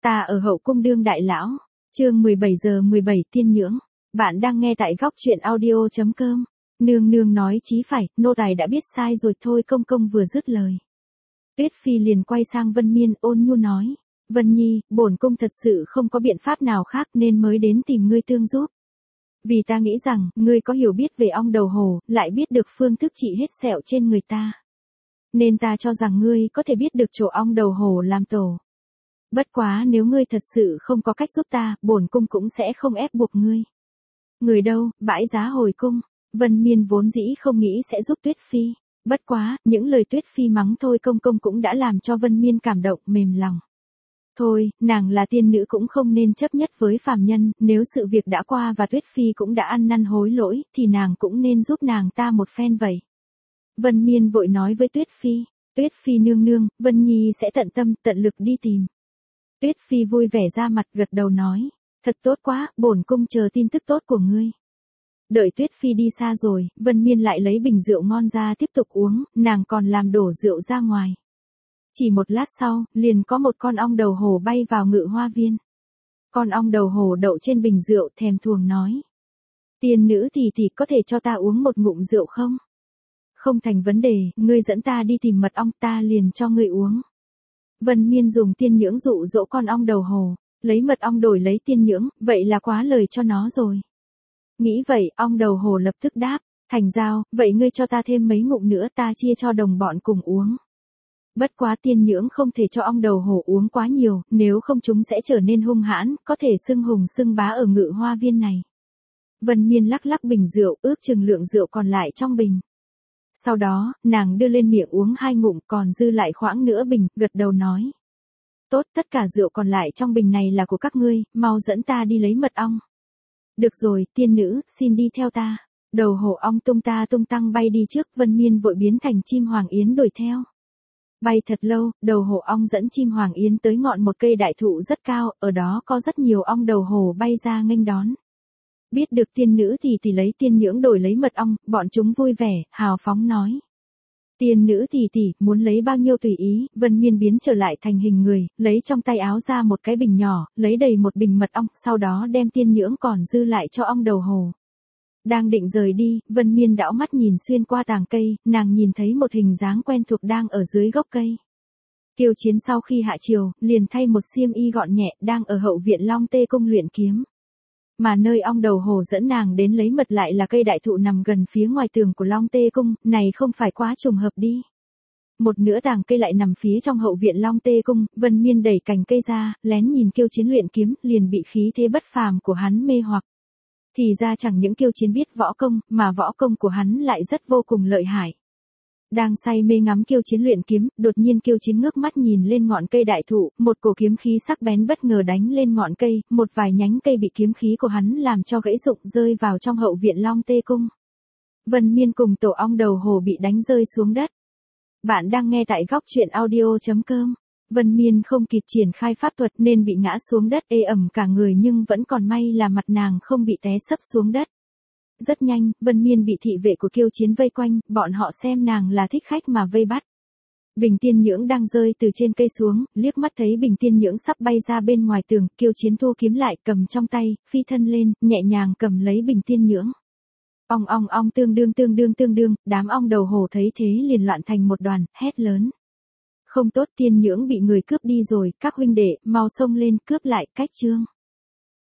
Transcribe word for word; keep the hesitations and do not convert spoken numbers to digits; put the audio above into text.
Ta ở hậu cung đương đại lão. Chương mười bảy giờ mười bảy tiên nhưỡng. Bạn đang nghe tại góc truyện audio chấm com. Nương nương nói chí phải, nô tài đã biết sai rồi thôi. Công công vừa dứt lời, Tuyết Phi liền quay sang Vân Miên ôn nhu nói, Vân Nhi, bổn cung thật sự không có biện pháp nào khác nên mới đến tìm ngươi tương giúp. Vì ta nghĩ rằng, ngươi có hiểu biết về ong đầu hổ, lại biết được phương thức trị hết sẹo trên người ta. Nên ta cho rằng ngươi có thể biết được chỗ ong đầu hổ làm tổ. Bất quá nếu ngươi thật sự không có cách giúp ta, bổn cung cũng sẽ không ép buộc ngươi. Người đâu, bãi giá hồi cung. Vân Miên vốn dĩ không nghĩ sẽ giúp Tuyết Phi. Bất quá, những lời Tuyết Phi mắng thôi công công cũng đã làm cho Vân Miên cảm động mềm lòng. Thôi, nàng là tiên nữ cũng không nên chấp nhất với phàm nhân, nếu sự việc đã qua và Tuyết Phi cũng đã ăn năn hối lỗi, thì nàng cũng nên giúp nàng ta một phen vậy. Vân Miên vội nói với Tuyết Phi, Tuyết Phi nương nương, Vân Nhi sẽ tận tâm, tận lực đi tìm. Tuyết Phi vui vẻ ra mặt gật đầu nói, thật tốt quá, bổn cung chờ tin tức tốt của ngươi. Đợi Tuyết Phi đi xa rồi, Vân Miên lại lấy bình rượu ngon ra tiếp tục uống, nàng còn làm đổ rượu ra ngoài. Chỉ một lát sau, liền có một con ong đầu hổ bay vào ngự hoa viên. Con ong đầu hổ đậu trên bình rượu thèm thuồng nói, tiên nữ thì thì có thể cho ta uống một ngụm rượu không? Không thành vấn đề, ngươi dẫn ta đi tìm mật ong, ta liền cho ngươi uống. Vân Miên dùng tiên nhưỡng dụ dỗ con ong đầu hổ, lấy mật ong đổi lấy tiên nhưỡng, vậy là quá lời cho nó rồi. Nghĩ vậy, ong đầu hổ lập tức đáp, thành giao, vậy ngươi cho ta thêm mấy ngụm nữa, ta chia cho đồng bọn cùng uống. Bất quá tiên nhưỡng không thể cho ong đầu hổ uống quá nhiều, nếu không chúng sẽ trở nên hung hãn, có thể xưng hùng xưng bá ở ngự hoa viên này. Vân Miên lắc lắc bình rượu, ước chừng lượng rượu còn lại trong bình. Sau đó, nàng đưa lên miệng uống hai ngụm, còn dư lại khoãng nữa bình, gật đầu nói. Tốt, tất cả rượu còn lại trong bình này là của các ngươi, mau dẫn ta đi lấy mật ong. Được rồi, tiên nữ, xin đi theo ta. Đầu hổ ong tung ta tung tăng bay đi trước, Vân Miên vội biến thành chim hoàng yến đuổi theo. Bay thật lâu, đầu hổ ong dẫn chim hoàng yến tới ngọn một cây đại thụ rất cao, ở đó có rất nhiều ong đầu hổ bay ra nghênh đón. Biết được tiên nữ thì thì lấy tiên nhưỡng đổi lấy mật ong, bọn chúng vui vẻ, hào phóng nói. Tiên nữ thì thì, muốn lấy bao nhiêu tùy ý, Vân Miên biến trở lại thành hình người, lấy trong tay áo ra một cái bình nhỏ, lấy đầy một bình mật ong, sau đó đem tiên nhưỡng còn dư lại cho ong đầu hổ. Đang định rời đi, Vân Miên đảo mắt nhìn xuyên qua tàng cây, nàng nhìn thấy một hình dáng quen thuộc đang ở dưới gốc cây. Kiêu Chiến sau khi hạ triều, liền thay một xiêm y gọn nhẹ, đang ở hậu viện Long Tê cung luyện kiếm. Mà nơi ong đầu hổ dẫn nàng đến lấy mật lại là cây đại thụ nằm gần phía ngoài tường của Long Tê cung, này không phải quá trùng hợp đi. Một nửa tàng cây lại nằm phía trong hậu viện Long Tê cung, Vân Miên đẩy cành cây ra, lén nhìn Kiêu Chiến luyện kiếm, liền bị khí thế bất phàm của hắn mê hoặc. Thì ra chẳng những Kiêu Chiến biết võ công, mà võ công của hắn lại rất vô cùng lợi hại. Đang say mê ngắm Kiêu Chiến luyện kiếm, đột nhiên Kiêu Chiến ngước mắt nhìn lên ngọn cây đại thụ, một cổ kiếm khí sắc bén bất ngờ đánh lên ngọn cây, một vài nhánh cây bị kiếm khí của hắn làm cho gãy rụng rơi vào trong hậu viện Long Tê cung. Vân Miên cùng tổ ong đầu hổ bị đánh rơi xuống đất. Bạn đang nghe tại góc truyện audio chấm com. Vân Miên không kịp triển khai pháp thuật nên bị ngã xuống đất ê ẩm cả người, nhưng vẫn còn may là mặt nàng không bị té sấp xuống đất. Rất nhanh, Vân Miên bị thị vệ của Kiêu Chiến vây quanh, bọn họ xem nàng là thích khách mà vây bắt. Bình tiên nhưỡng đang rơi từ trên cây xuống, liếc mắt thấy bình tiên nhưỡng sắp bay ra bên ngoài tường, Kiêu Chiến thu kiếm lại, cầm trong tay, phi thân lên, nhẹ nhàng cầm lấy bình tiên nhưỡng. Ong ong ong tương đương tương đương tương đương, đám ong đầu hổ thấy thế liền loạn thành một đoàn, hét lớn. Không tốt, tiên nhưỡng bị người cướp đi rồi, các huynh đệ, mau xông lên, cướp lại, cách chương.